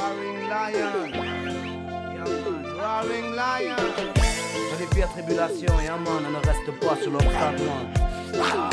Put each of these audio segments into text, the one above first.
Roaring Lion. Yeah, man. Roaring Lion. Dans les pires tribulations, yeah, man, on ne reste pas sur l'obstacle, man.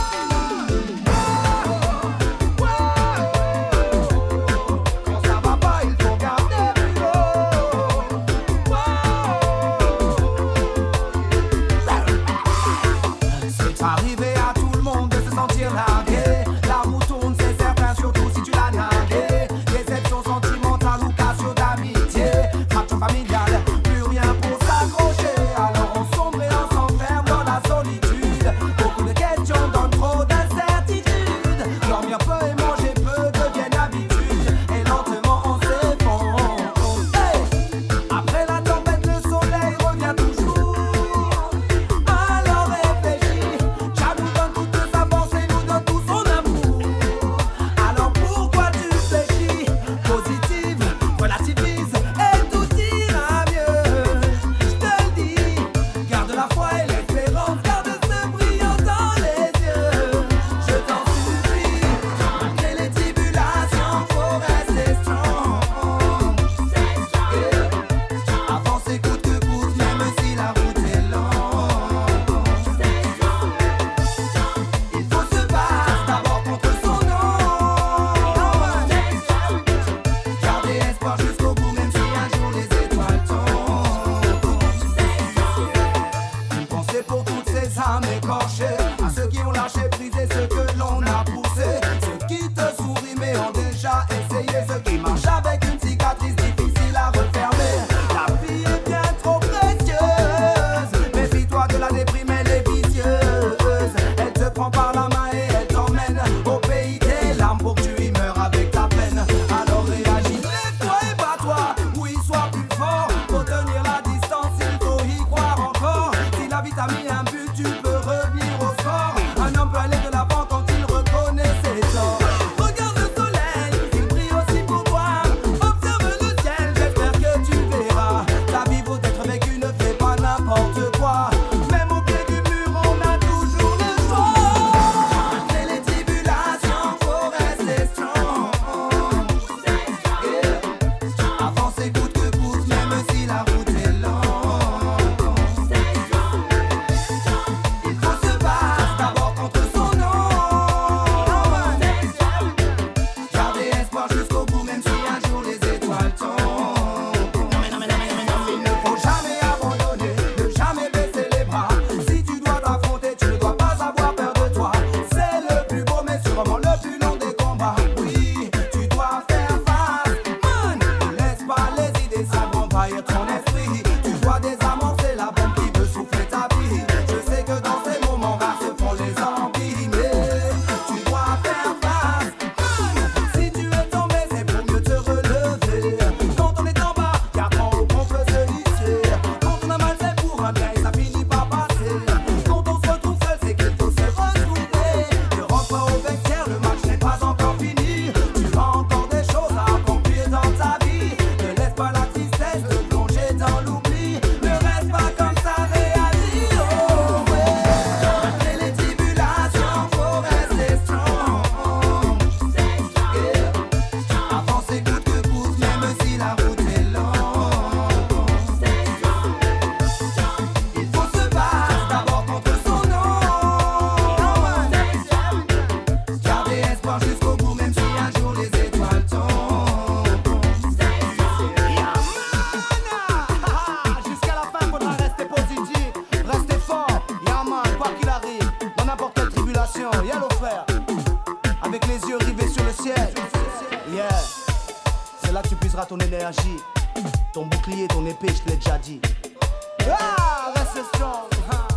Arriver à tout le monde de se sentir largué. La roue tourne, c'est certain, surtout si tu l'as nargué. Déception sentimentale ou cassure d'amitié. Fracture familiale, plus rien pour s'accrocher. Alors on sombre et on s'enferme dans la solitude. Beaucoup de questions donnent trop d'incertitudes. Dormir peu et manger peu deviennent habitude. Et lentement on s'effondre. Hey! Après la tempête, le soleil revient toujours. Alors réfléchis. Nous donne toute sa force et nous donne tout son amour. Alors pourquoi tu fléchis? Positive, relativise et tout ira mieux. Je te le dis, garde la foi et l'espérance, garde ce brillant dans les yeux. Je t'en supplie, malgré les tribulations, faut rester strong. Avance, écoute que coûte, même si la route est longue. Il faut se battre d'abord contre son ombre. Garder espoir jusqu'au bout, même si un jour les étoiles tombent. Une pensée pour toutes ces âmes écorchées, à ceux qui ont lâché prise et ceux que l'on a poussés, ceux qui te sourient mais ont déjà essayé, ceux qui marchent avec une cicatrice difficile à refermer. La vie est bien trop précieuse. Méfie-toi de la déprime, elle est vicieuse. Elle te prend par la main et elle t'emmène au pays des larmes pour que tu y meurs avec ta peine. Alors réagis, lève-toi et bats-toi. Oui, sois plus fort. Faut tenir la distance, il faut y croire encore. Si la vie t'a mis un but, tu peux revenir au score. Un homme peut aller de l'avant quand il reconnaît ses torts. Regarde le soleil, il brille aussi pour toi. Observe le ciel, j'espère que tu verras. Ta vie vaut d'être vécue, ne fais pas n'importe quoi. Même au pied du mur, on a toujours le choix. Malgré les tribulations, faut rester strong. Avance, écoute que coûte, même si la route est longue. Il faut se battre d'abord contre son ombre. Garder espoir jusqu'au bout, même si un jour les étoiles tombent. Il ne faut jamais abandonner, ne jamais baisser les bras. Si tu dois t'affronter, tu ne dois pas avoir peur de toi. C'est le plus beau, mais sûrement le plus long des combats. Oui, tu dois faire face. Man, ne laisse pas les idées s'envahir ton esprit. Tu dois désamorcer la bombe qui veut souffler ta vie. Je sais que dans ces moments là se font les envies, mais tu dois faire face. Man, si tu es tombé, c'est pour mieux te relever. Quand on est en bas, y'a qu'en haut qu'on peut se hisser. Quand on a mal, c'est pour un bien et ça finit par passer. Quand on se retrouve seul, c'est qu'il faut se retrouver. Ne rentre pas au vestiaire, le match n'est pas encore fini. Tu as encore des choses à accomplir dans ta vie. Ne laisse pas la tristesse te plonger dans l'oubli. Ne reste pas comme ça, réagis. Oh ouais. Malgré les tribulations, faut rester strong. Avance, écoute que coûte, même si la route est longue. Il faut se battre d'abord contre son ombre. Garder espoir jusqu'au bout, même si un jour les étoiles tombent. Jusqu'à la fin, faudra rester positif, rester fort. Yeah, man, quoi qu'il arrive, dans n'importe quelle tribulation, yellow frère. Avec les yeux rivés sur le ciel. Yeah, c'est là que tu puiseras ton énergie, ton bouclier, ton épée, je te l'ai déjà dit. Ah, reste strong.